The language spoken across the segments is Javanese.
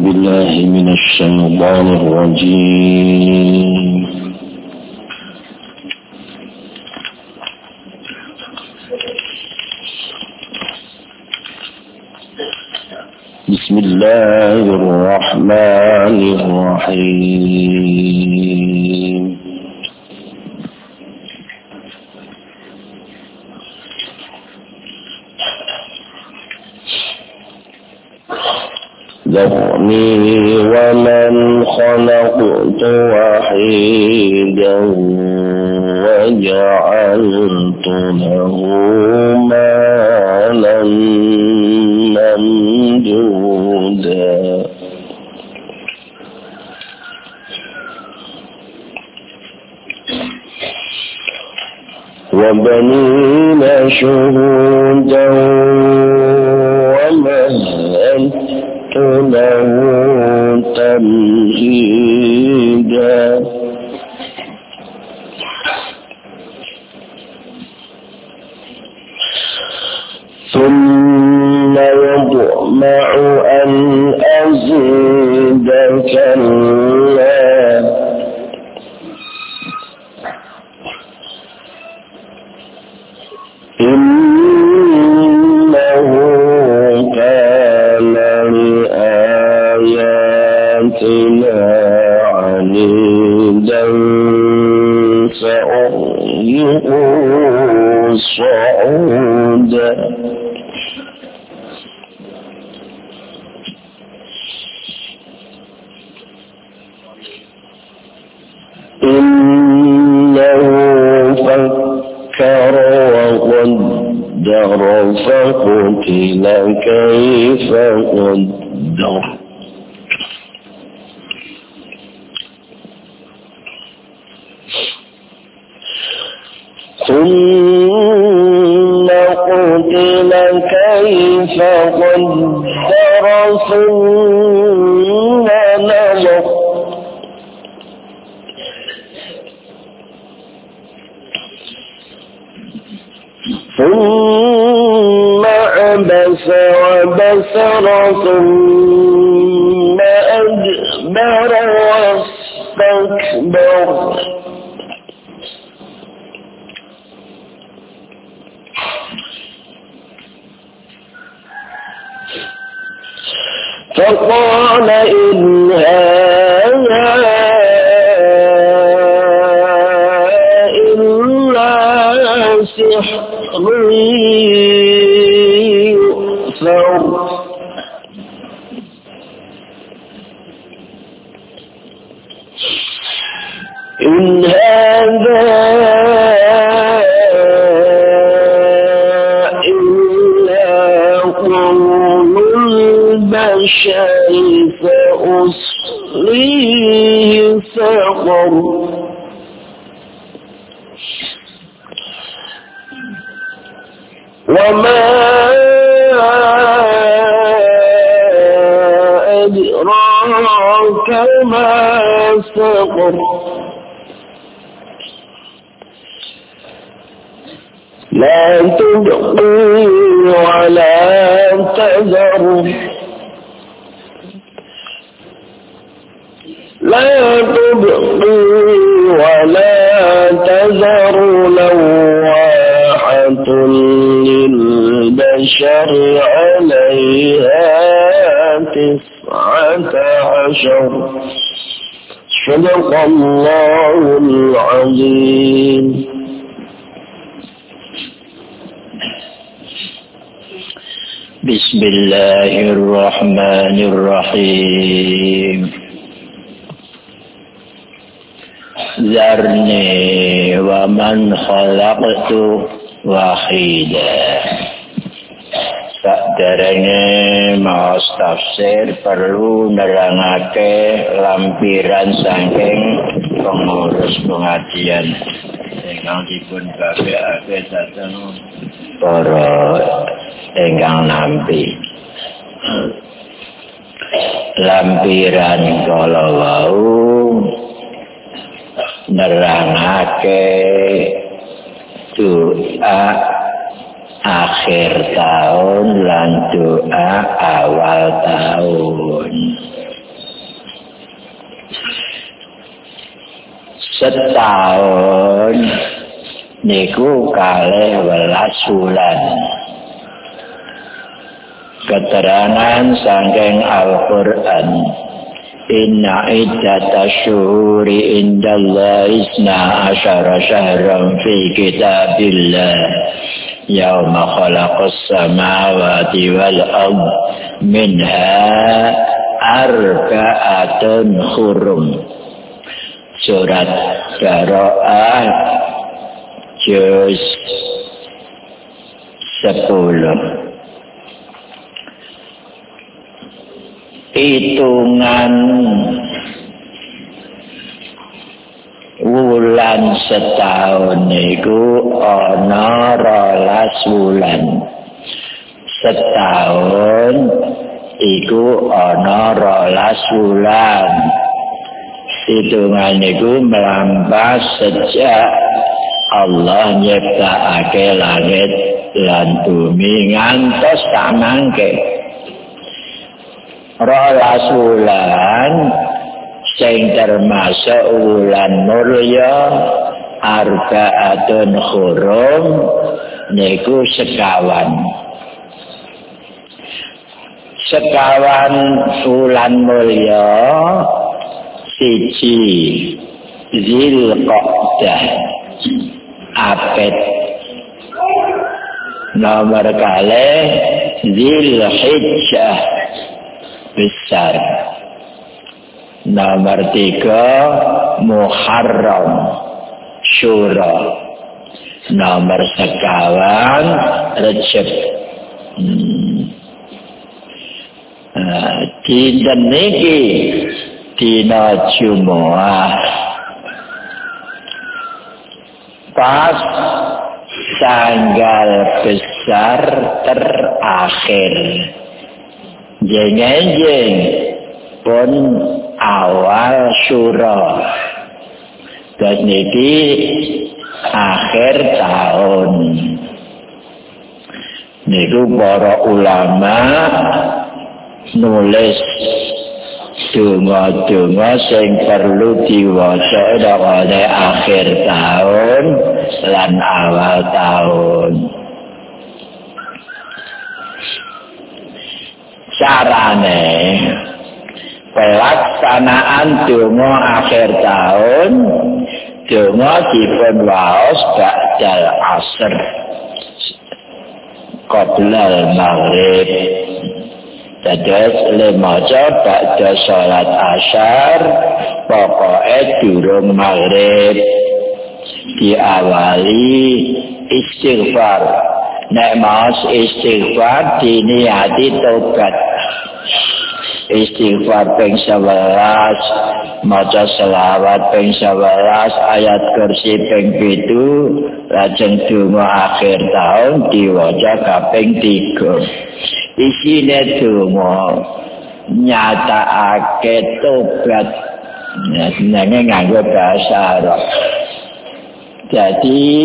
بالله من الشيطان الرجيم. بسم الله الرحمن الرحيم. ذرني ومن خلقت وحيدا وجعلت له مالا ممدودا وبنين شهودا ومهدت له تمهيدا ثم يطمع أن أزيد كلا إنه كان لآياتنا عنيدا سأرهقه صعودا إنه فكر وقدر فقتل كيف قدر ثم قتل كيف قدر ثم نظر ثم عبس وبسر ثم أدبر واستكبر فقال إن هذا إلا سحر يؤثر إن هذا إلا قول البشر فأصليه سقر وما أدراك ما سقر لا تبقي ولا تذر لا تبقي ولا تذر لواحة للبشر عليها 19 صدق الله العظيم. بسم الله الرحمن الرحيم. ذرني ومن خلقت وحيدا. Saderenge maos tafsir perlu nerangake lampiran saking pengurus pengajian ingkang dipun babekake dhateng para ingkang nampi. Lampiran kala wau nerangake doa akhir tahun lan doa awal tahun. setahun niku 12 wulan. Keterangan saking Al-Qur'an, inna iddata syuhuri indallahi 12 syahran fi kitabillah yauma khalaqas samawati wal ard minha arba'atun hurum. Surat Bara'ah juz 10. Hitungan wulan setahun niku ana 12 wulan. Setahun iku ana 12 wulan. Hitungan niku melampah sejak Allah nyiptakake langit lan bumi ngantos sak mangke. 12 wulan sing termasuk wulan mulya arba'atun hurum niku sekawan wulan mulya siji Dzulqa'dah Apit, nomor kalih Dzulhijjah besar, nomor 3 Muharram Syura, nomor 9 Rejab. Dinten niki dina Jumat pas tanggal besar terakhir. Jeng-jeng pun awal Syura. Dan niki akhir tahun. Niku para ulama nulis donga-donga sing perlu diwaca pada akhir tahun lan awal tahun. Carane pelaksanaan donga akhir tahun, donga dipun waos ba'dal asr qoblal maghrib. Dados lemaca ba'da salat asyar pokoke durung maghrib diawali istighfar. Nek maos istighfar diniati tobat. Istighfar ping 11, maca selawat ping 11, ayat kursi ping 7, lajeng donga akhir tahun diwaca kaping 3. Isine donga nyatakake tobat. Jenenge nganggo bahasa Arab. Jadi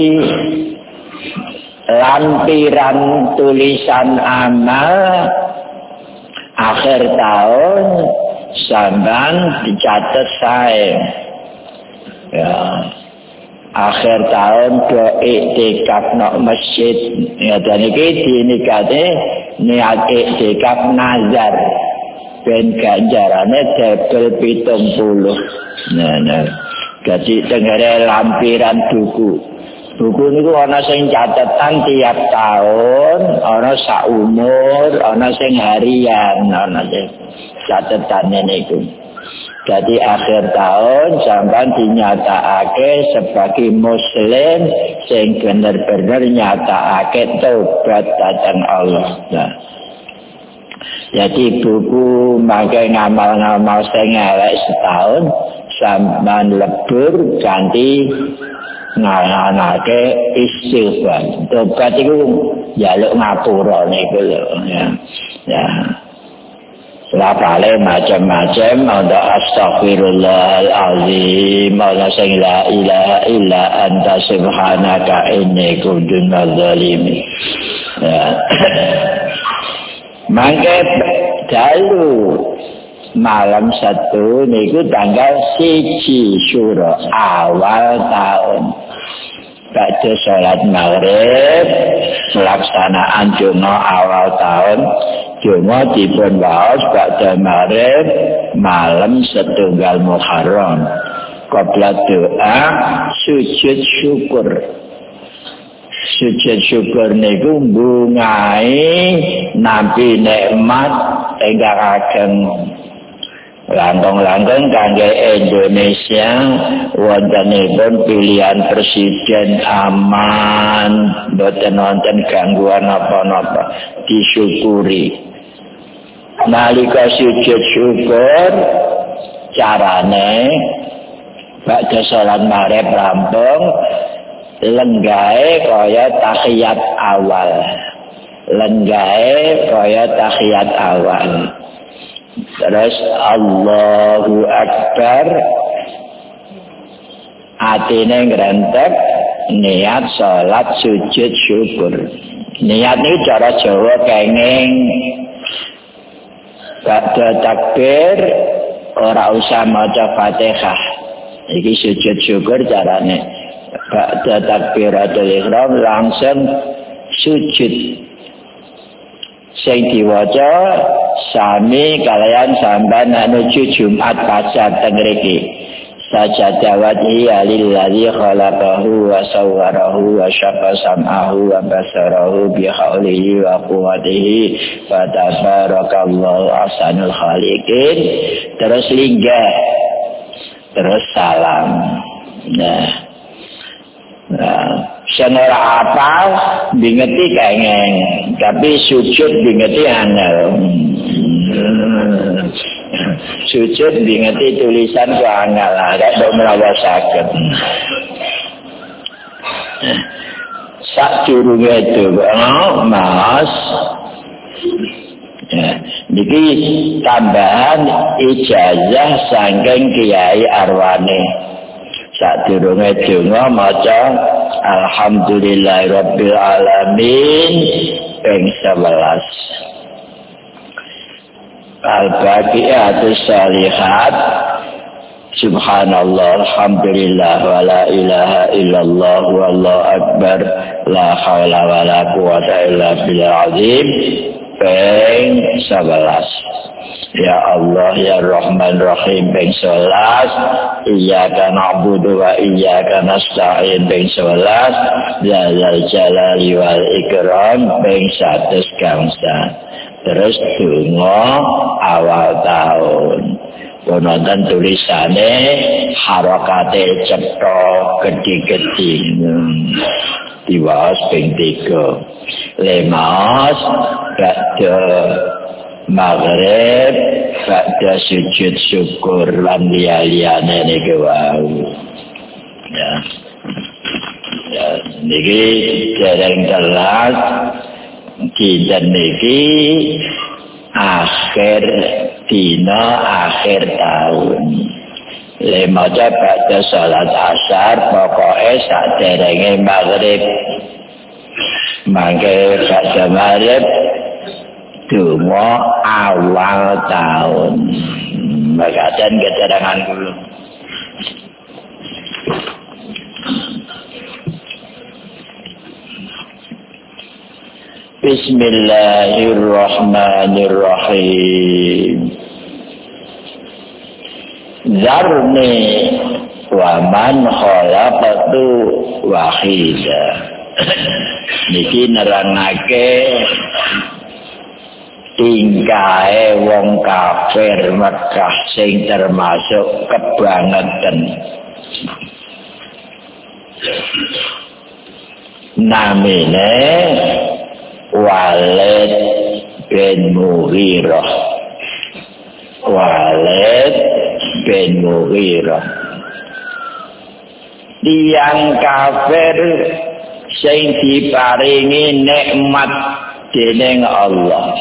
lampiran tulisan amal akhir tahun sampean dicatat sae. Ya. Akhir tahun do iktikaf nang masjid. Ya dan iki dinikate niat iktikaf nazar. Ben ganjarane double 70. Nah. Jadi tengere lampiran buku. Buku niku ana sing catatan tiap tahun, ana sak umur, ana sing harian, ana sing catetane niku. Jadi akhir tahun sampean dinyatakake sebagai muslim sing bener-bener nyatakake tobat dhateng Allah. Nah. Jadi buku mangke ngamal-ngamal sing elek setahun sampean lebur ganti nganake istighfar. Tobat iku njaluk ngapura niku lho ya. Ya. Lapale macam-macam ada astaghfirullahalazim, ada sing la ilaha illa anta subhanaka inni kuntu minadz zalimin. Ya. Mangke dalu malam 1 niku tanggal 1 Syuro awal tahun. Pada sholat maghrib pelaksanaan Jumat awal tahun, Jumat dipun waos pada maghrib malam 1 Muharram. Qabla doa sujud syukur. Sujud syukur niku bungai nampi nikmat ingkang ageng. Langkung-langkung kangge Indonesia wontenipun pilihan presiden aman, boten wonten gangguan apa-apa, disyukuri. Nalika sujud syukur carane badhe salat maghrib rampung lenggahe kaya tahiyat awal. Lenggahe kaya tahiyat awal. Terus Allahu Akbar, atine ngrentek niat salat sujud syukur. Niat ini cara Jawa kenging, badhe takbir ora usah maca Fatihah. Iki sujud syukur carane. Badhe takbiratul ihram langsung sujud. Sing diwaca sami kalian sampean menuju Jumat Pacar teng mriki. Sajadawati lillazi khalaqahu wa sawwarahu wa syaqa sam'ahu wa basarahu bi haulihi wa quwwatihi fa tabarakallahu ahsanul khaliqin. Terus linggah. Terus salam. Sing ora apal bingeti kengeng, tapi sujud bingeti angel. Sujud bingeti tulisan ku angel, ada kok menawa saged. Sadurunge itu, Mas. Niki tambahan ijazah saking Kiai Arwane. Sadurunge donga maca Alhamdulillahirabbil alamin ping 11. Al-Baqiyatus Shalihat Subhanallah alhamdulillah wa la ilaha illallah wallahu akbar la haula wa la quwata illa billahil azim ping 11. Ya Allah ya Rahman Rahim ping 11. Iyyaka na'budu wa iyyaka nasta'in ping 11. Ya Dzal Jalali wal Ikram ping 100 gangsa. Terus donga awal tahun. Wonten tulisane harakate cetha gedhi-gedhi. Diwaos ping 3. Lemas badhe maghrib pada sujud syukur lan liyane niki wau. Ya niki dereng telas dinten niki akhir dina akhir tahun. Lemaja pada salat asar pokoke saderenge maghrib. Mangke pada maghrib donga awal tahun. Makaten keterangan dulu. Bismillahirrahmanirrahim. Zarni wa man khalaqtu wahida. Niki nerangake tingkahe wong kafir Mekah sing termasuk kebangetan. Namine Walid bin Mughirah. Walid bin Mughirah. Tiang kafir sing diparingi nikmat dening Allah.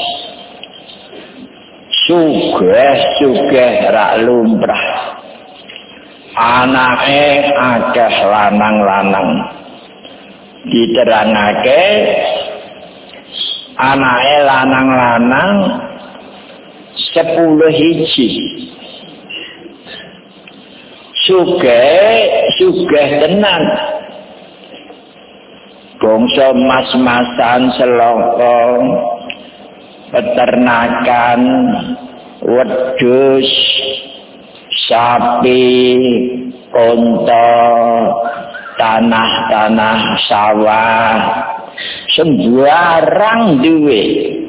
Sugih rak lumrah. Anake akeh lanang-lanang. Diterangake anake lanang-lanang 10 hiji. Sugih tenan. Bangsa mas-masan seloko, peternakan, wedhus, sapi, unta, tanah-tanah sawah, sembarang duwe.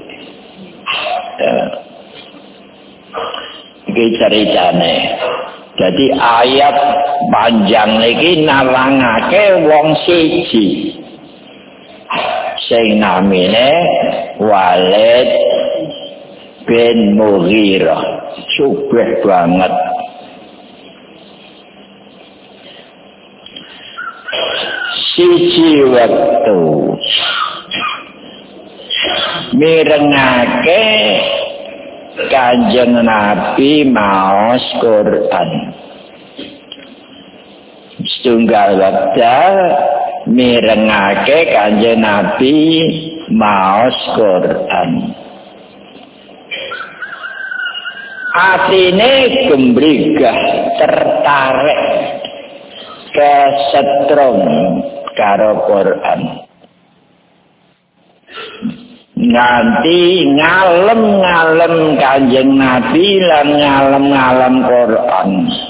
Iki ceritane. Jadi ayat panjang iki nalangake wong siji. Sing namine Walid bin Mughirah. Sugih banget. Siji wektu mirengake Kanjeng Nabi maos Quran. Setunggal wekdal mirengake Kanjeng Nabi maos Quran. Atine gembrigah tertarik kesetrum karo Quran. Nanti ngalem-ngalem Kanjeng Nabi lan ngalem-ngalem Quran.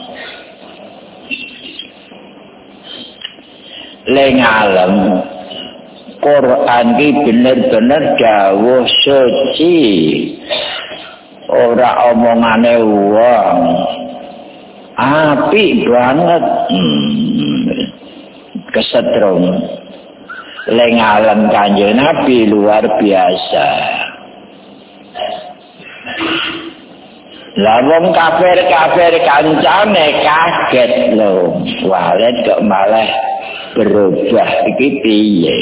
Le ngalem Quran ki bener-bener dawuh suci. Ora omongane wong. Apik banget. Kesetrum. Leng alam Kanjeng Nabi luar biasa. Lah wong kafir kancane kaget lho. Walid kok malah berubah iki piye?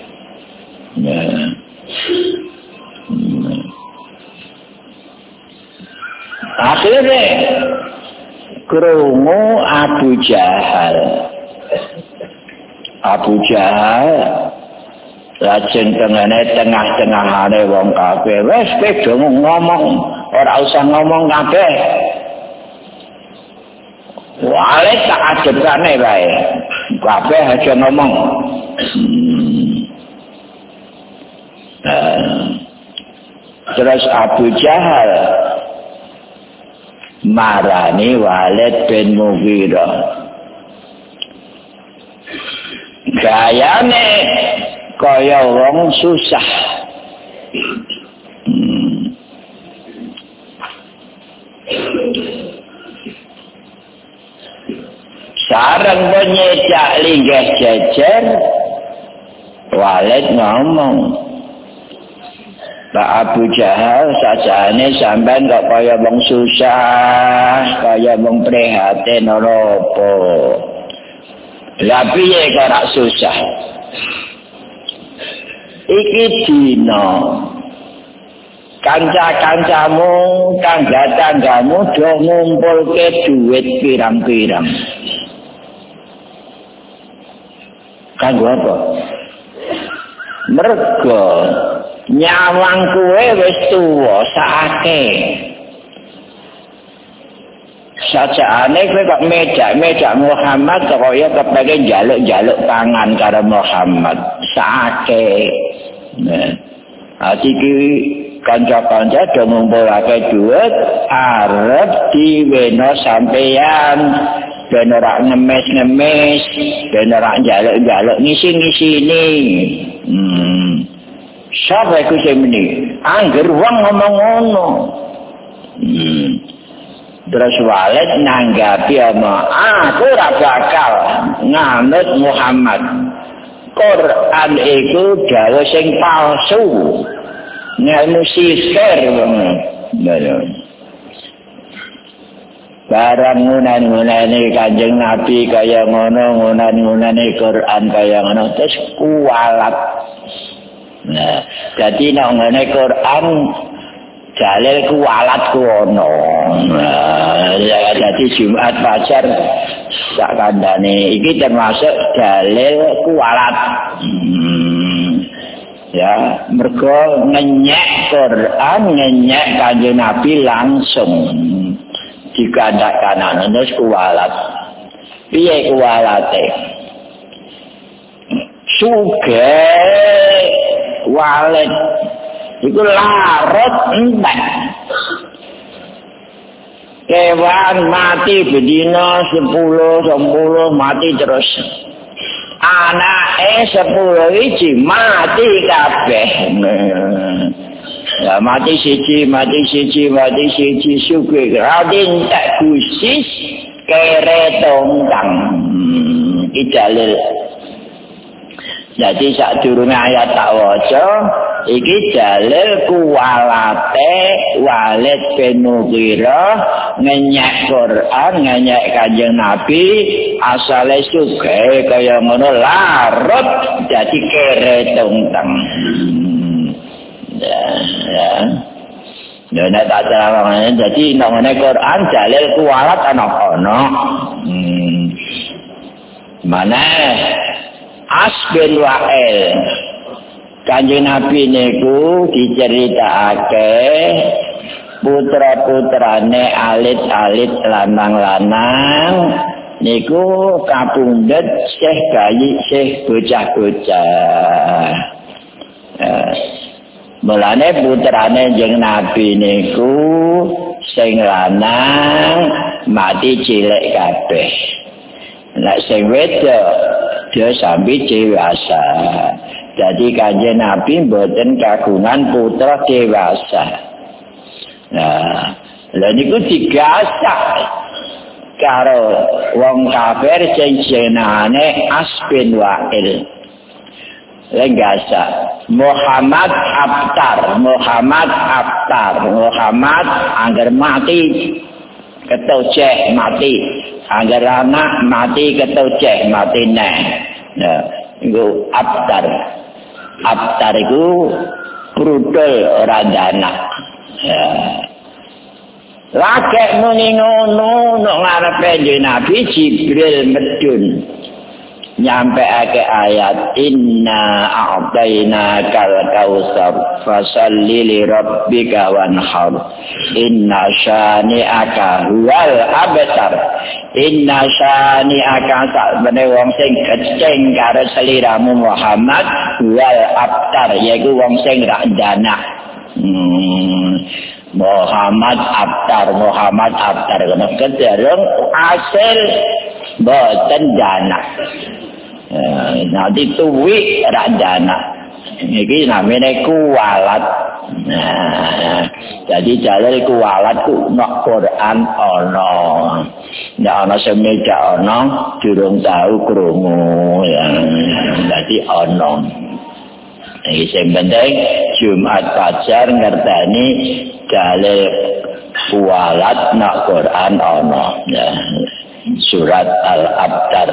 Akhirnya krungu Abu Jahal lajeng tengah-tengahane wong kabeh wis padha ngomong, ora usah ngomong kabeh. Walid tak ajebane wae. Kabeh aja ngomong. Terus Abu Jahal marani Walid bin Mughirah. Gayane kaya wong susah. Sareng penyejak linggih jejer, Walid ngomong, Pak Abu Jahal sajane sampean kok kaya wong susah, kaya wong prihatin ora apa. Lah piye kok ora susah? Iki dina kanca-kancamu, tangga-tanggamu do ngumpulke duit pirang-pirang. Kanggo apa? Mergo nyawang kuwe wis tuwa sakake. Sajane kowe kok medak Muhammad kaya kepengin njaluk-njaluk tangan karo Muhammad. Sakake. Iki kanca-kanca do ngumpulake duit arep diweno sampeyan ben ora ngemis-ngemis, ben ora njaluk-njaluk ngisi-ngisini. Sapa iku sing meni? Angger wong ngomong ngono. Terus Walid nanggapi aku ora bakal nganut Muhammad. Quran iku dawuh sing palsu. Ngene sisir wong. Barang ngunan-ngunane Kanjeng Nabi kaya ngono, ngunan-ngunane Quran kaya ngono, terus kualat. Nah, jadi nek ngene Quran dalil kualat ku ono. Nah, jadi Jumat Fajar sak kandhane iki termasuk dalil kualat. Ya, mergo ngenyek Quran, ngenyek Kanjeng Nabi langsung dikandakkan terus kuwalat. Piye kuwalate? Sugih walet iku larut entek. Kewan mati bedina 10 mati terus. Anake 10 iki mati kabeh. Ya mati siji sugih radin tak gusis kere tongkang. Iki dalil. Jadi sadurunge ayat tak waca iki dalil kuwalate Walid bin Mughirah ngenyek Quran, ngenyek Kanjeng Nabi asale sugih kaya ngono larut dadi kere tongkang. Ya nek tak terangane dadi nang Quran dalil kuwalat ana. Mana As bin Wa'il Kanjeng Nabi niku diceritakake putra-putrane alit-alit lanang-lanang niku kapundhut Syekh bayi Syekh bocah-bocah. Mulane putrane Kanjeng Nabi niku sing lanang mati cilik kabeh. Nek sing wedok dia sampai dewasa. Jadi Kanjeng Nabi mboten kagungan putra dewasa. Nah, lha niku digasak karo wong kafir sing jenenge As bin Wa'il. Lenggasa Muhammad angger mati ketoceh mati. Angger anak mati ketoceh mati neh. Nah, iku Abtar iku prudul ora anak. Ya. Lagi muni ngono nang ngarepe Nabi Jibril medun. Nyampe ake ayat inna a'tayna kal kausar fasalli li rabbika wanhar inna syani'aka huwal abtar inna syani'aka sakbene wong sing keceng karo seliramu Muhammad huwal abtar yaiku wong sing rak danak. Muhammad abtar kono kederung asil boten danak. Nanti tuwi radana iki namanya kuwalat. Jadi dalil kuwalat ku nok Quran ana. Nek ana semeja ana durung tahu krungu ya. Dadi ana. Iki sing penting Jumat Fajar ngerteni dalil kuwalat nok Quran ana. Ya. Surat Al-Abtar.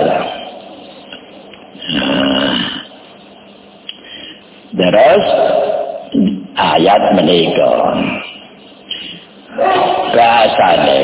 Terus ayat menika bahasane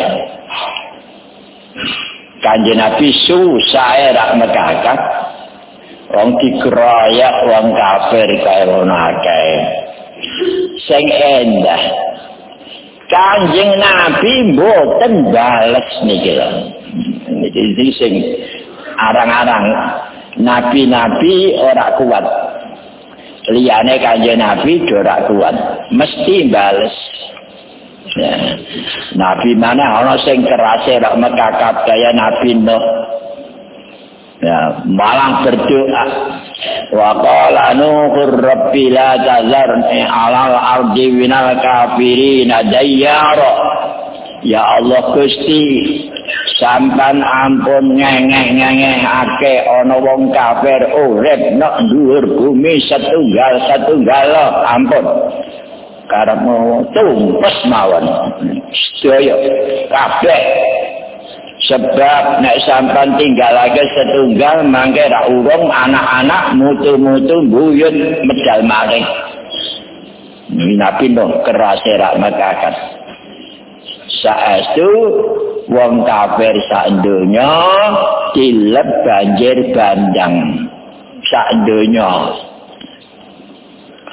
Kanjeng Nabi susah rak megakak wong dikeroyak wong kafir kaya ngono akeh sing endah Kanjeng Nabi mboten bales niki lho iki sing arang-arang nabi-nabi ora kuat. Liyane Kanjeng Nabi ora kuat, mesti bales. Ya. Nabi mana ana sing kerase rak mekakap kaya Nabi Nuh. Ya, malang berdoa. Wa qala Nuhur rabbi la tazarni 'alal ardi minal kafirin dayyara. Ya Allah Gusti sampan ampun ngengeh akeh ana wong kafir urip nang dhuwur bumi setunggal ampun karepmu tumpes mawon sedaya kabeh sebab nek sampan tinggalake setunggal mangke ra urung anak-anak mutu-mutu buyut medal maling Nabi Nuh kerase ra mekakat saestu wong kafir sak donya dilep banjir bandang sak donya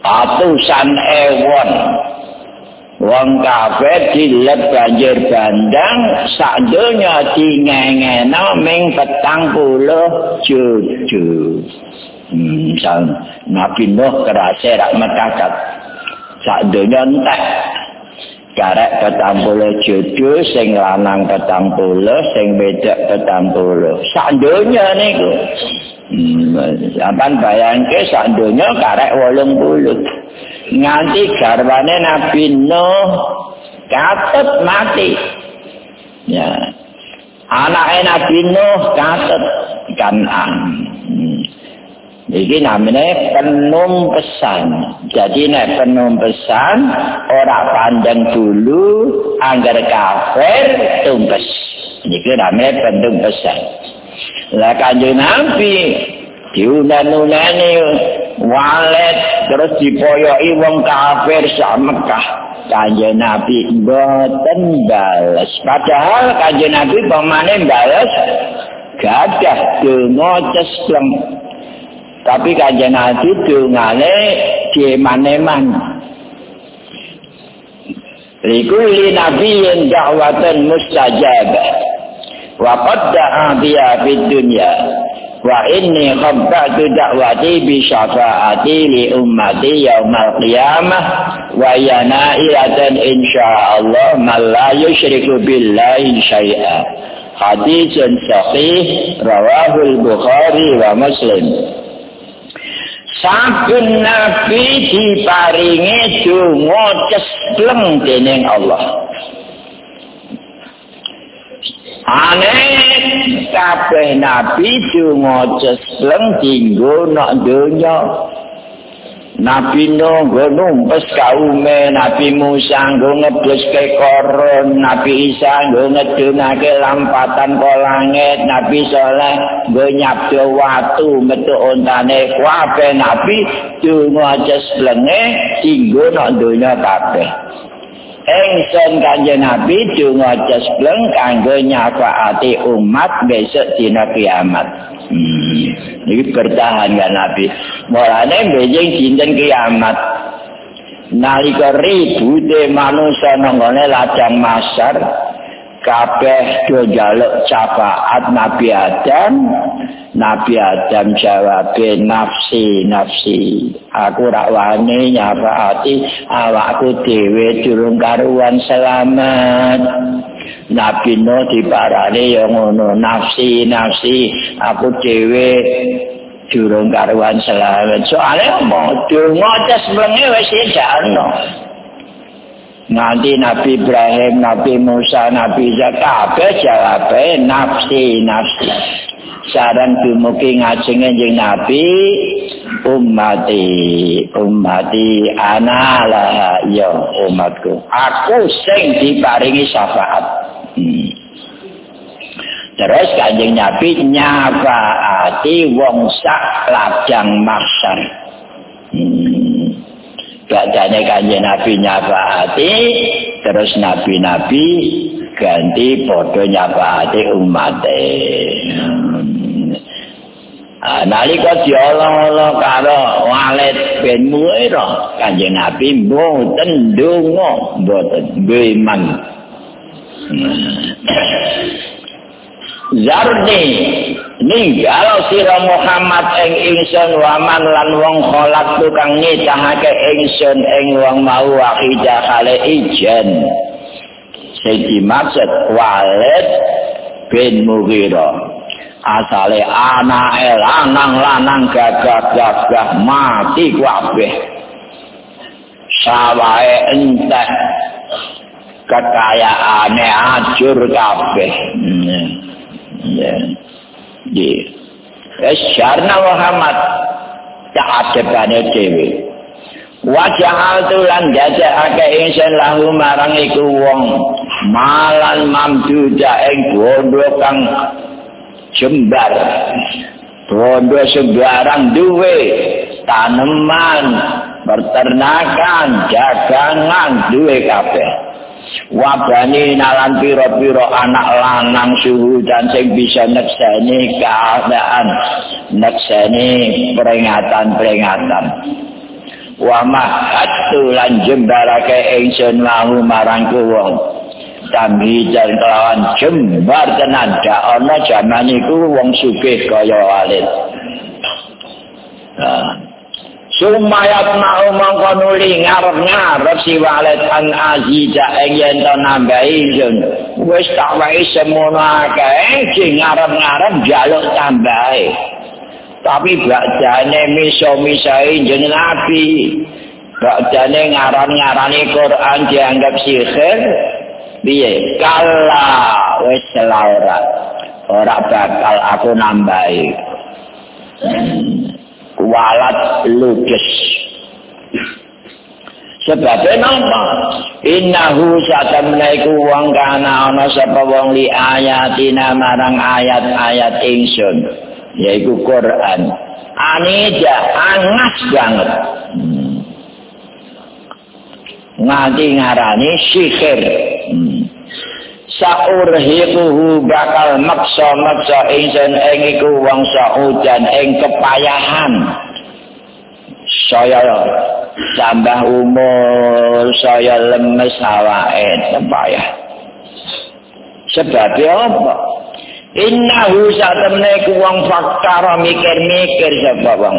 atusan ewon wong kabeh dileb banjir bandang sak donya dingengeno ming 40 juta. Nabi Nuh kerase rak mekakat sak donya entek karek 40 juta sing lanang 40 sing wedok 40 sak donya niku. Sampeyan bayangke sak donya karek 80 nganti garwane Nabi Nuh katut mati. Ya. Anake Nabi Nuh katut Kan'an. Iki namanya penumpesan. Jadi nek penumpesan ora pandang dulu anggar kafir tumpes. Iki namanya penumpesan. Lah Kanjeng Nabi diunan-unani walet terus dipoyoki wong kafir sak Mekah. Kanjeng Nabi mboten bales. Padahal Kanjeng Nabi pamane bales gadah donga cespleng. Tapi Kanjeng Nabi dongane dieman-eman. Likulli nabiyyin da'watan mustajabah. Wa qad da'a biha fid dunya. Wa inni khabbatu da'wati bi syafa'ati li ummati yaumal qiyamah wa yana'ilatan insyaallah man la yusyriku billahi syai'a. Haditsun sahih rawahul Bukhari wa Muslim. Saben nabi diparingi donga cespleng dening Allah. Aneh kabeh nabi donga cespleng dinggo nok donya. Nabi Nuh nggo numpes kaume, Nabi Musa nggo ngebeske koron, Nabi Isa nggo ngedunake lampatan ka langit, Nabi Saleh nggo nyabda watu metu ontane. Kabeh nabi donga cesplenge dinggo nok donya kabeh. Ingsun Kanjeng Nabi donga cespleng kanggo nyafaati umat besok dina kiamat. Ini bertahan kan Nabi. Mulane benjing dinten kiamat. Nalika ribute manusa nanggone ladang mahsyar, kabeh do njaluk syafaat Nabi Adam. Nabi Adam jawabe nafsi nafsi. Aku rak wani nyafaati awakku dhewe durung karuan selamat. Nabi Nuh diparani ya ngono, nafsi nafsi aku dhewe durung karuan selamat. Soale mau donga cesplenge wis ejano. Nanti Nabi Ibrahim, Nabi Musa, Nabi Isa kabeh jawabe nafsi nafsi. Saran dumugi ngajeng Kanjeng Nabi ummati analah ya umatku. Aku sing diparingi syafaat. Terus Kanjeng Nabi nyafaati wong sak ladang mahsyar. Badane Kanjeng Nabi nyafaati, terus nabi-nabi ganti padha nyafaati umate. Nalika diolong-olong karo walet ben muira, Kanjeng Nabi mboten ndonga, mboten iman. Zarni ninggal sira Muhammad ing ingsun waman lan wong kholak tukang nitahake ingsun ing wong mau akidah kale ijen. Sing dimaksud Walid bin Mughirah. Asale anake lanang-lanang gagah-gagah mati kabeh. Sawahe entek kekayaane ajur kabeh. Syarna Muhammad tak adebane dhewe. Wajah tulan jajake ingsun lahu marang iku wong malan mamduda ing bondo kang jembar. Bondo sembarang duwe taneman, peternakan, dagangan duwe kabeh. Wabani nalan piro-piro anak lanang suhu dan sing bisa nekseni keadaan, nekseni peringatan-peringatan. wa mahatu lan jembarake ingsun lahu marang wong tambi jan kelawan jembar tenan dak ana jaman iku wong sugih kaya Walid. Sumayat mau mongko nuli ngarep-ngarep si Walid an azida yen to nambahi ingsun wis tak wae semono akeh sing ngarep-ngarep njaluk tambahi tapi bakjane miso-misai jeneng Nabi bakjane ngaran-ngarani Quran dianggap sihir piye kala wis ora bakal aku nambahi Walat ludes sebabnya napa innahu satamnaiku wong kana ana sapa wong li ayatina marang ayat-ayat ingsun yaiku Quran anija angas banget nganti ngarani sihir saurhiquhu bakal maksa ingsun ing iku wong saudan ing kepayahan saya tambah umur saya lemes awake payah sebab apa innahu satemene ku wong fakara mikir-mikir sapa wong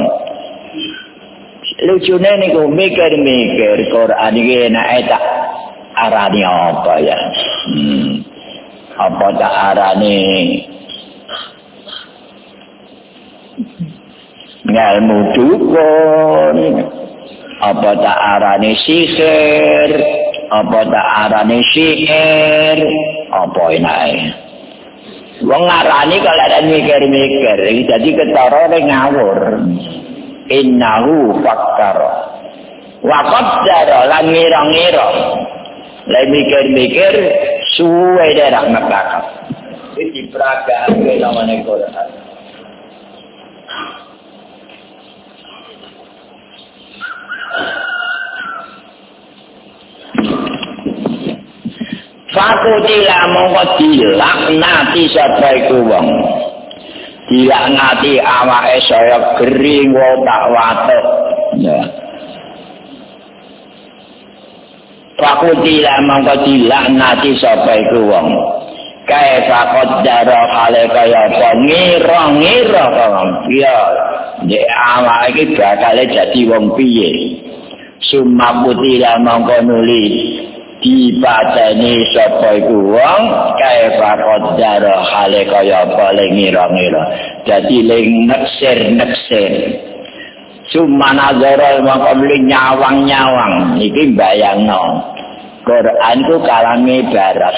lucune niku mikir-mikir Quran iki enak tak arani apa ya apa tak arani ngelmu dukun apa tak arani sihir apa tak arani syair apa enake wong ngarani kalau ada mikir-mikir jadi ketara ngawur innahu fakkara wa qaddara lan ngira-ngira lha mikir-mikir suwe daerah Mekah iki diperagake namane Quran fakutila mongko dilaknati sapa iku wong dilaknati awake saya gering tak watuk ya fakutila mongko dilaknati sapa iku wong kae fakodaro hale kaya apa ngira-ngira wong ya nek awake iki bakal dadi wong piye sumaputila mongko nuli dipateni sapa iku wong kae fakodaro hale kaya apa ngira-ngira dadi ling neksir sumanazara mongko nyawang-nyawang iki mbayangno Quran ku kalame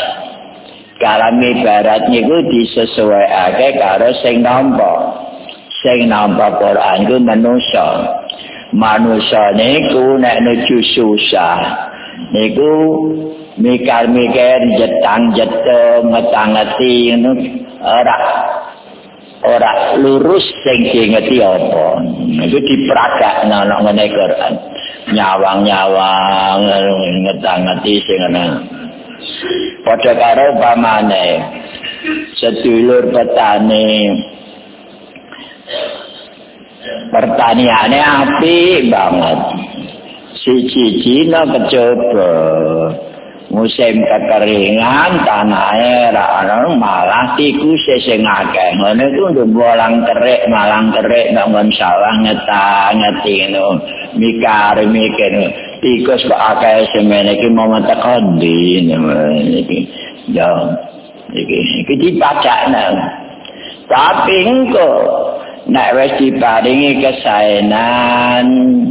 barat niku disesuaiake karo sing nampa Quran ku manusa niku nek nuju susah niku mikir-mikir jetang-jeteng ngetang-ngeti ora lurus sing ngeti apa niku diperagakno nang ngene Quran nyawang-nyawang ngetang-ngeti sing ana padha karo pamane sedulur pertaniane apik banget siji-sijina kecoba musim kekeringan tanahe ra ana malah tikuse sing akeh ngene ku malang kerik nang sawah ngetang-ngeti ngono mikir tikus kok akeh semene iki mau tekan ndi iki ya iki dipacakna tapi engko nek wis diparingi kesaenan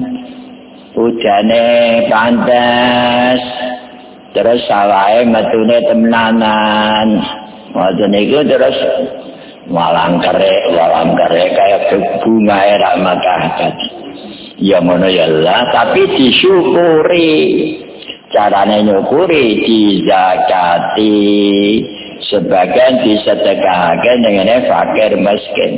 ujane pantes terus sawahe metune temenanan ngoten niku terus malang kerik kaya bunga era makahat ya ngono ya lah tapi disyukuri carane nyukuri dizakati sebagian disedekahake dengan fakir miskin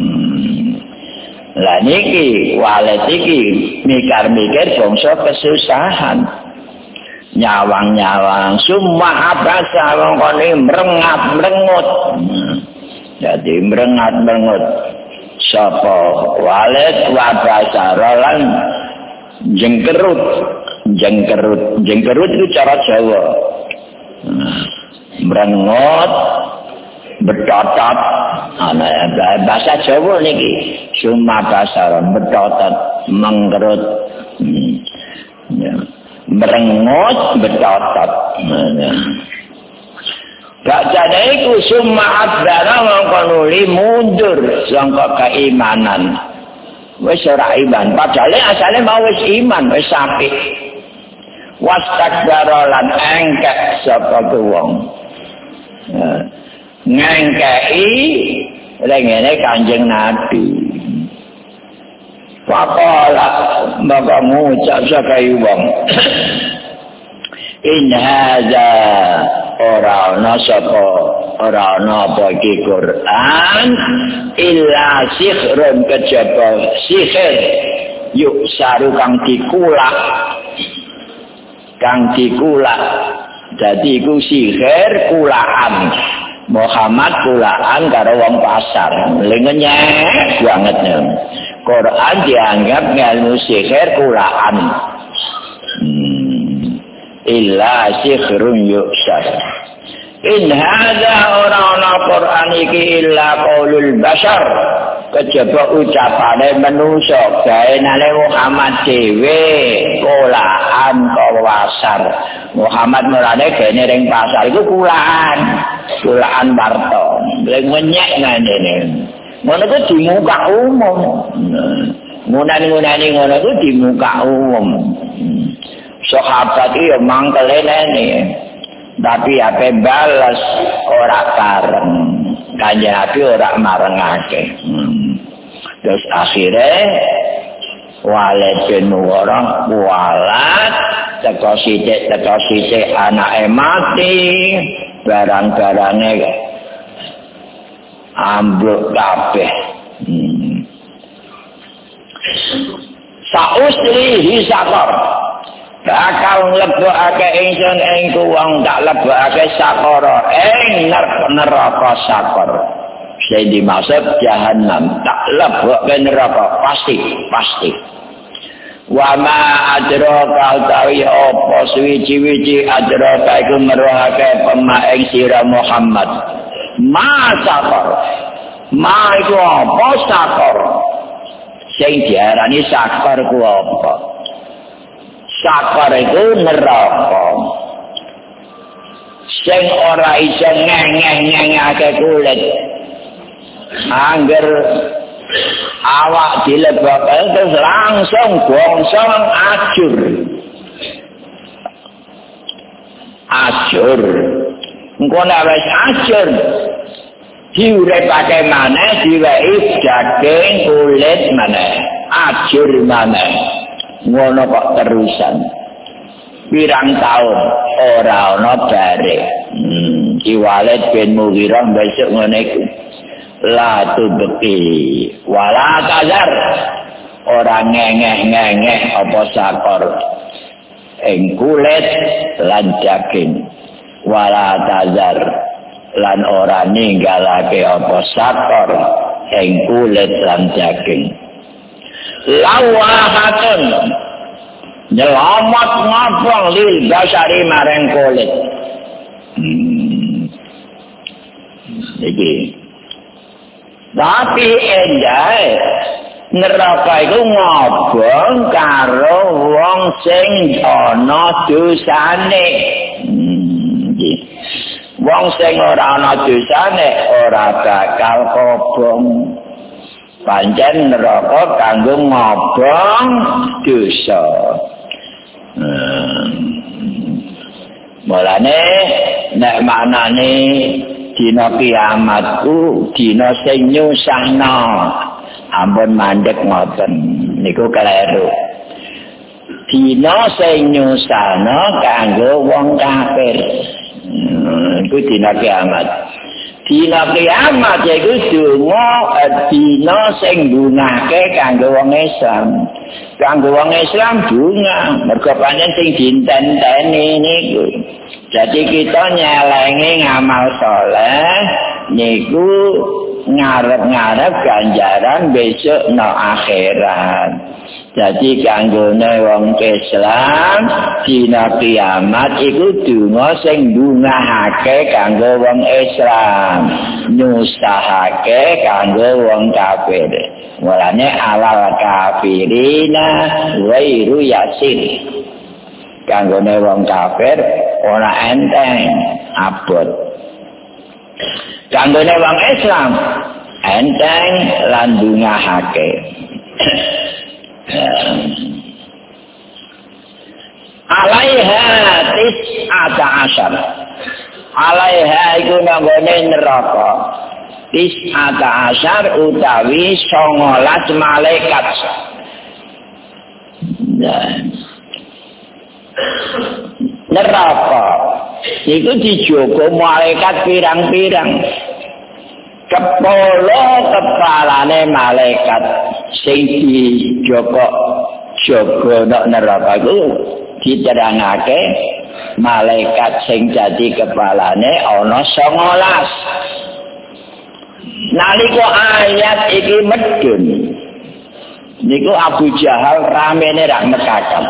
lah niki Walid iki mikir-mikir bangsa kesusahan nyawang-nyawang summa abasa wong kene mrengat-mrengut jadi mrengat-mrengut sapa Walid wa basara lan Jengkerut itu cara Jawa. Merengot, betotot, bahasa Jawa niki cuma bahasa betotot, mengkerut, merengot, betotot. Bacanya iku sumaat dana mengkonuli mundur sangka keimanan. Wis ora iman, padahal asale mau wis iman, wis apik. Wastakbara lan engkek sapa wong. Ngengkei rengene Kanjeng Nabi. Pakola maka ngucap sakai wong. In hadza ora ana apa iki Quran illa sihrun kejaba sihir yuk saru kang dikulak dadi iku sihir kulaan Muhammad kulaan karo wong pasar lengenyek banget Quran dianggap ilmu sihir kulaan illa sihrun yuksar in hadza ana Quran iki illa qaulul bashar kejaba ucapane manusa gawe nale Muhammad dhewe kulaan kawasar Muhammad mulane gene ring pasar iku kulaan warta lek menyek ngene ngono ku di muka umum ngunan-ngunani ngono ku di muka umum sahabat iki mangkelene tapi ape balas ora kareng Kanjeng Nabi ora marengake terus akhirnya Walid bin Mughirah walat teko sithik anake mati barang-barange ambruk kabeh sausrihi sakor bakal lebokake ingsun ing wong tak lebokake sakara ing neraka sakor sing dimaksud jahanam tak lebokke neraka pasti wa ma adraka tawi apa suwi-wiji adraka iku meruhake pemaing sira Muhammad ma sakor ma iku apa sakor sing diarani sakor ku apa sakor itu neraka sing ora iso ngengeh-ngengake kulit angger awak dilebokake terus langsung bongsong ajur engko nek wis ajur diuripake maneh diwehi daging kulit maneh ajur maneh ngono kok terusan pirang taun ora ana bare Ki Walid bin Mughirah besok ngene iku la tubqi wala tazar ora ngengeh apa sakor ing kulit lan daging wala tazar lan ora ninggalake apa sakor ing kulit lan daging lawahatun nyelamat ngabang lil basari mareng kulit iki tapi endah neraka iku ngobong karo wong sing ana dosane wong sing ora ana dosane ora bakal kobong pancen neraka kanggo ngobong dosa mulane nek maknane dina kiamatku dina sing nyusahno ampun mandek ngoten niku keliru dina sing nyusahno kanggo wong kafir iku dina kiamat yaiku donga dina sing gunake kanggo wong Islam bunga mergo pancen sing dinten-teni niku jadi kita nyelengi ngamal soleh niku ngarep-ngarep ganjaran besok no akhirat. Jadi kanggone wong Islam dina kiamat iku donga sing bungahake kanggo wong Islam, nyusahake kanggo wong kafir. Mulane alal kafirina wairu yasin. Kanggone wong kafir ora enteng, abot. Kanggone wong Islam enteng lan bungahake. Alaiha tis'ata asyar. Alaiha iku nanggone neraka. Tis'ata asyar utawi 19 malaikat. Neraka iku dijogo malaikat pirang-pirang. Kepalane malaikat sing dijogo nek neraka iku diterangake malaikat sing dadi kepalane ana 19. Nalika ayat iki medun niku Abu Jahal ramene rak mekakan.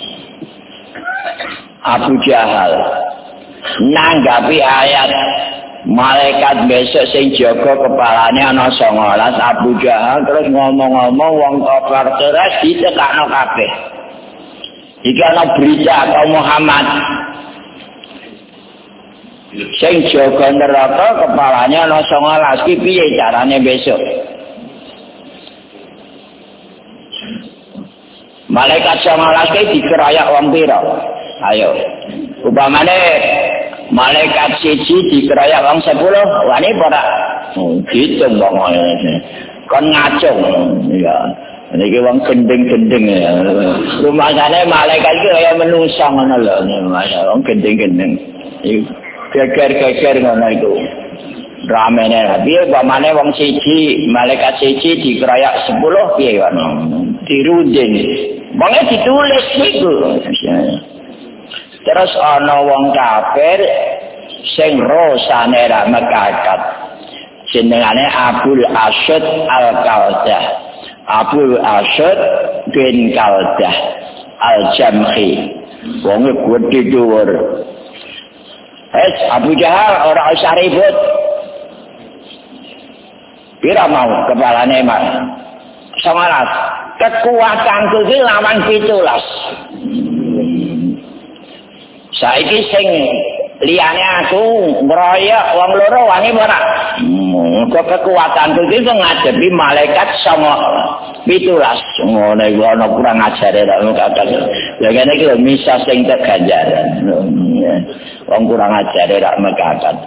Abu Jahal nanggapi ayat malaikat besok sing jaga kepalane ana 19. Abu Jahal terus ngomong-ngomong wong kafir terus ditekakno kabeh. Iki ana berita kaum Muhammad sing jaga neraka kepalane ana 19. Ki piye carane besok? Malaikat 19 ki dikeroyok wong pira? Ayo. Upamane malaikat siji dikeroyok wong 10, wani ora diitung wong kon ngacung ya. Niki wong gending-gending ya. Rumasane malaikat iki kaya menungsa ngono lho, wong gending-gending. Geger-geger ngono iku. Ramene piye upamane wong siji, malaikat siji dikeroyok 10 piye ngono. Dirunding. Wonge ditulis niku. Terus ana wong kafir sing rosane ra mekakat. Jenengane Abul Asyad Al-Qaldah. Abul Asyad bin Qaldah Al-Jamhi. Wonge gedhe dhuwur. Abu Jahal ora usah ribut. Pira mau kepalane mak? 19. Kekuatanku iki lawan 17. Saiki sing liyane aku ngroyok wong loro wani ora. Kekuatanku iki ngadepi malaikat sama 17. Ngono iku ana kurang ajare ra kata. Ya ngene iki lho misa sing ganjaran. Wong kurang ajare ra mekakat.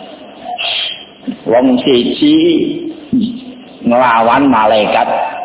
Wong siji nglawan malaikat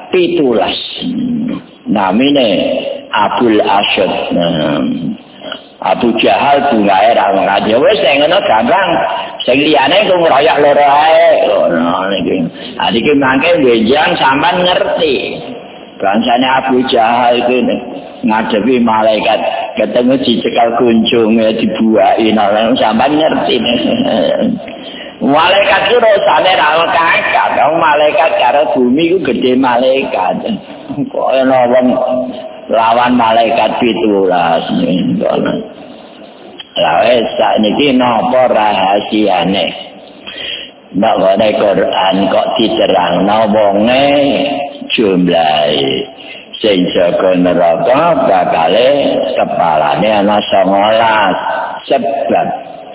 17. Namine Abul Asyad. Abu Jahal bungae ra ngaji wis ngono gampang sing liyane ku ngroyok loro ae ngono niki iki mangke benjang sampean ngerti bangsane Abu Jahal iki ngadepi malaikat ketemu dicekal kunjung dibuaki nang sampean ngerti malaikat itu rosane ra kakak malaikat karo bumi ku gede malaikat kok ana wong lawan malaikat 17 ngono. Lah wis sakniki napa rahasiane? Nek ngene Quran kok diterangno wonge jumlahe sing jaga neraka bakale kepalane ana 19 sebab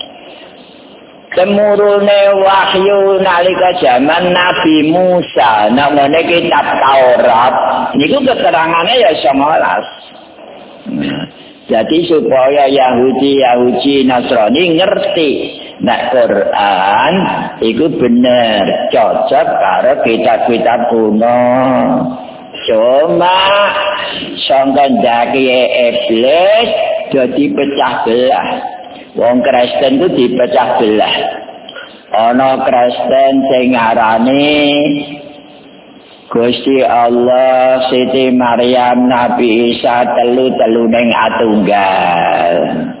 temurune wahyu nalika zaman Nabi Musa namane kitab Taurat niku keterangane ya 19. Jadi supaya Yahudi Nasrani ngerti nek Quran iku bener cocok karo kitab-kitab kuno. Cuma sangka ndaki iblis dadi pecah belah. Wong Kristen ku dipecah belah. Ana Kristen sing ngarani Gusti Allah, Siti Maryam, Nabi Isa telu ning atunggal.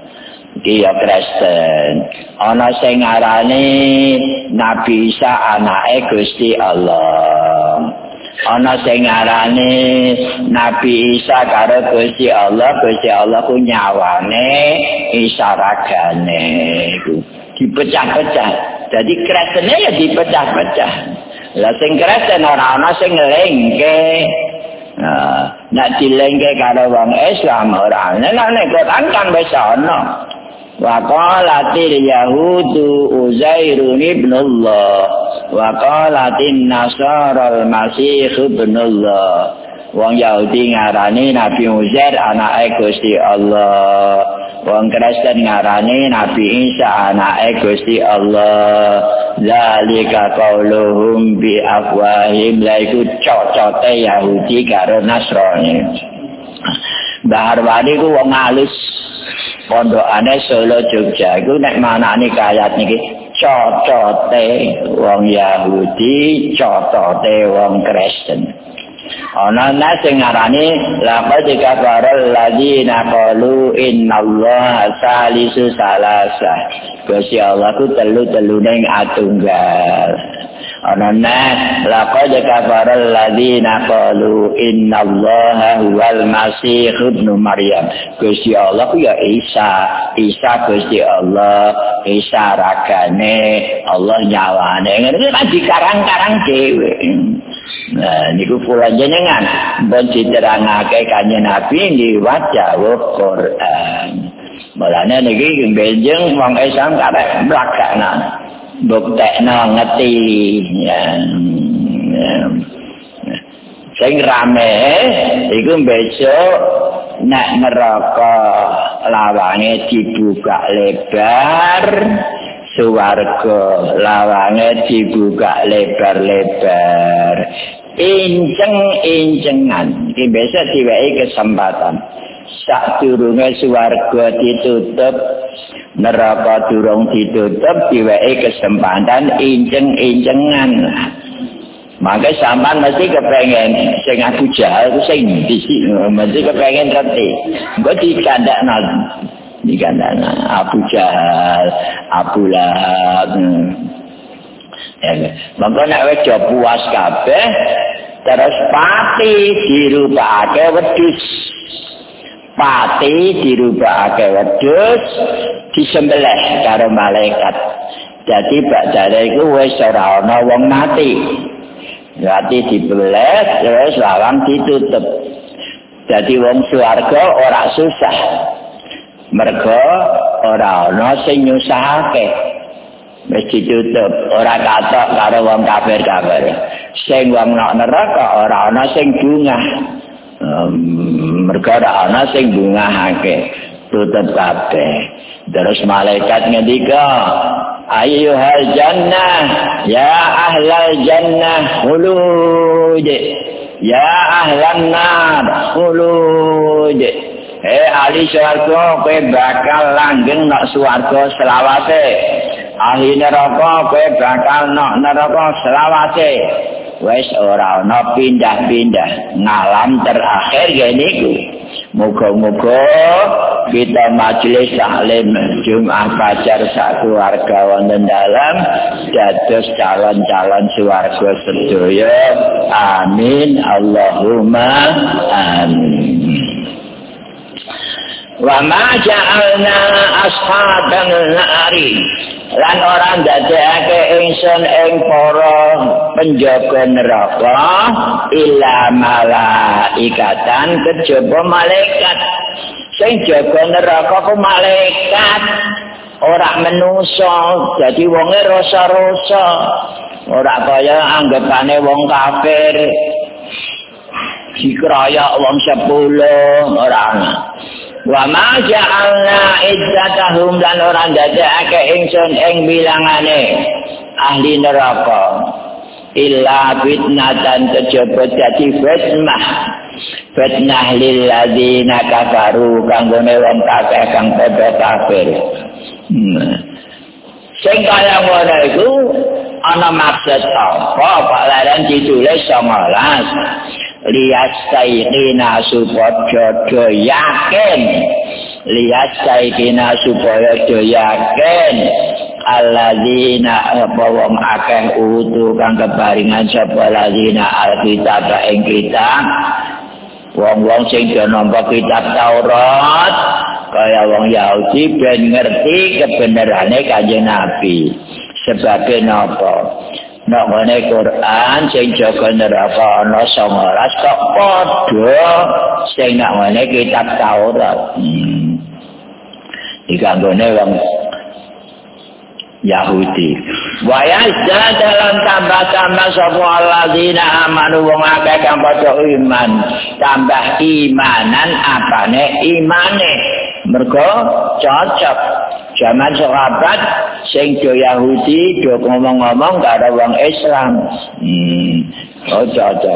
iki ya Kristen. Ana sing ngarani Nabi Isa anake Gusti Allah. Ana sing ngarani Nabi Isa karo Gusti Allah ku nyawane Isa ragane iku dipecah-pecah. Jadi Kristene ya dipecah-pecah. Lah sing Kristen ora ana sing nglengke. Nek dilengke karo wong Islam ora ana. Nek Quran kan wis ana. Wa qalatil yahudu Uzairun ibnullah wa qalatin nasara al-masih ibnullah. Wong Yahudi ngarani Nabi Uzair anake Gusti Allah. Wong Kristen ngarani Nabi Isa anake Gusti Allah. Zalika qauluhum bi afwahim, laiku cocote Yahudi karo Nasrani. Mbah Arwani ku wong alus pondokane Solo Jogja iku nek manani ayat niki cocote wong Yahudi, cocote wong Kristen. Ana sing ngarani laqad kafara alladziina qalu innallaha salisu salasa. Gusti Allah ku telu-telune atunggal. Ana laqad kafara alladziina qalu innallaha huwal masih ibnu Maryam. Gusti Allah ku ya Isa Gusti Allah, Isa ragane Allah nyawane. Ngene iki dikarang-karang dhewe. Nah, niku kula jenengan ben diterangake kanjeng Nabi liwat jawab Quran. Mulane niki benjing wong Islam karek mlakakna. Buktekno ngerti ya. Sing rame iku besok nek neraka lawange dibuka lebar, suwarga lawange dibuka lebar-lebar. Inceng-incengan iki besok diwehi kesempatan. Sadurunge suwarga ditutup, neraka durung ditutup, diwehi kesempatan inceng-incengan. Maka sampean mesti kepengen sing Abu Jahal ku sing ndi sih, mesti kepengen ngerti. Engko dikandakno Abu Jahal, Abu Lahab. Maka nek wis puas kabeh terus pati dirupake wedhus. Pati dirupake wedhus disembelih karo malaikat. Jadi badane iku wis ora ana wong mati. Berarti dibeleh terus lawang ditutup. Jadi wong swarga ora susah. Mergo ora ana sing nyusahake. Wis ditutup, ora katok karo wong kafir-kafir. Sing wong nek neraka ora ana sing bungah. Mergo ora ana sing bungahake. Tutup kabeh. Terus malaikat ngendika, ayyuhal jannah ya ahlal jannah khulud ya ahlan nar khulud. Ahli swarga kowe bakal langgeng nang swarga selawase. Ahli neraka kowe bakal nang neraka selawase. Wis ora ana pindah-pindah ngalam terakhir ngene iku. Muga-muga kita majelis taklim Jumat Fajar sak keluarga wonten dalam dados calon-calon swarga sedaya. Amin Allahumma amin. Wa ma ja'alna ashaban nari lan ora ndadekake ingsun ing para penjaga neraka illa malaikatan kejaba malaikat. Sing jaga neraka ku malaikat, ora manusa. Dadi wonge rasa-rasa. Ora kaya anggapane wong kafir. Dikeroyok wong 10 ora ana. Wa ma ja'alna iddatahum lan ora ndadekake ingsun ing bilangane ahli neraka illa fitnatan kejaba dadi fitnah lil ladzina kafaru kanggone wong kafir kang padha kafir. Sing kaya ngono iku ana maksud apa? Pak Laran ditulis 19 liyastaiqina supaya yakin lihat saikina supaya do yakin alladzina wong akeh utu kang keparingan sapa alladzina alkitab ing kitab wong-wong sing nampa kitab Taurat kaya wong Yahudi ben ngerti kebenerane Kanjeng Nabi sebagai napa nek ngene Quran sing jaga neraka ana 19 kok padha sing nek ngene kitab Taurat dikanggone wong Yahudi. Wa dalam tambah-tambah sapa alladzina amanu wong akeh kang padha iman, tambah imanan apane imane. Mergo cocok zaman sahabat sing do Yahudi do ngomong-ngomong karo wong Islam. Oh cocok.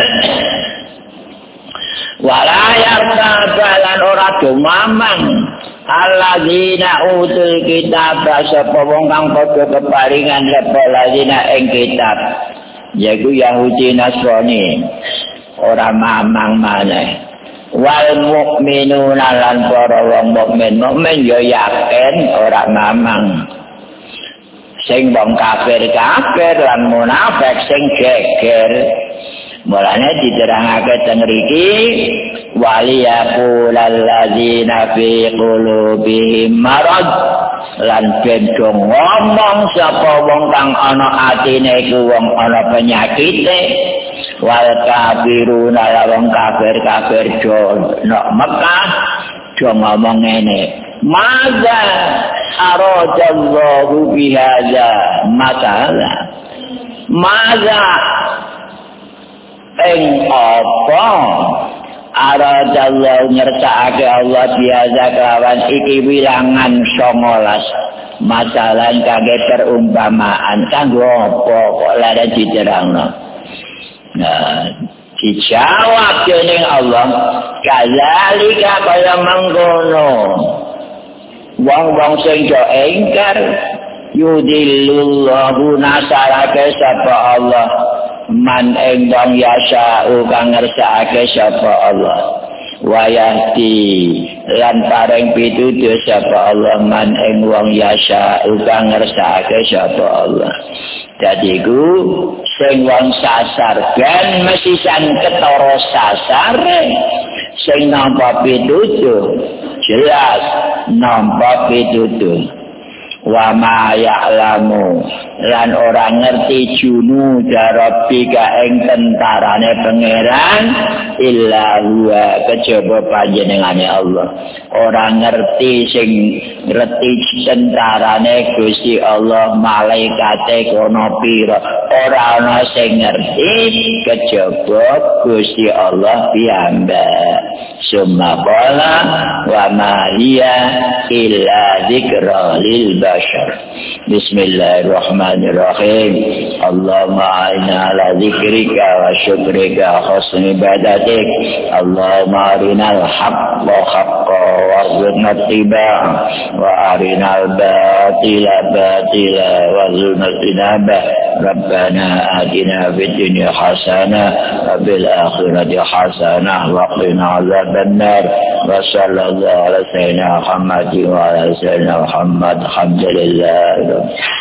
Wala yartabalan ora do mamang alladzina utul kitab sapa wong kang padha keparingan sapa alladzina ing kitab yaiku Yahudi Nasrani ora mamang maneh wal mukminuna lan para wong mukmin ya yakin ora mamang sing wong kafir lan munafik sing geger mulane diterangake teng mriki waliyaqul alladzina fi qulubihim marad lan ben ngomong sapa wong kang ana atine iku wong ana penyakite wal kafiruna la wong kafir do nek Mekah do ngomong ngene maza arajallahu bihadza matala maza ing apa aradallahu nyersakake Allah biasa kelawan iki wilangan 19 masalah kangge perumpamaan kanggo apa kok lare diterangno nah dijawab dening Allah kadzalika kaya mangkono wong-wong sing do engkar yudillullahu nasarake sapa Allah man ing wong yasa'u kang ngersakake sapa Allah wa yahdi lan paring pitutur sapa Allah man ing wong yasa'u kang ngersakake sapa Allah dadi ku sing wong sasar ben mesti san ketara sasare sing nampa pitutur jelas nampa pitutur wa ma ya'lamu lan ora ngerti junu rabbika ing tentarane pangeran illa huwa kejaba panjenengane Allah ora ngerti sing ngerti tentarane Gusti Allah malaikate kono pira ora ana sing ngerti kejaba Gusti Allah piyambak summa qala wa ma hiya illa dzikra lil bashar bismillahirrahmanirrahim Allahumma a'inna ala dzikrika wa syukrika wa husni ibadatik Allahumma arinal haqqa haqqan warzuqna ittiba'ah wa arinal batila batila warzuqna ijtinabah Rabbana atina fid dunya hasanah wa fil akhirati hasanah wa qina adzabannar wa sallallahu ala sayyidina Muhammad wa ala sayyidina Muhammad alhamdulillah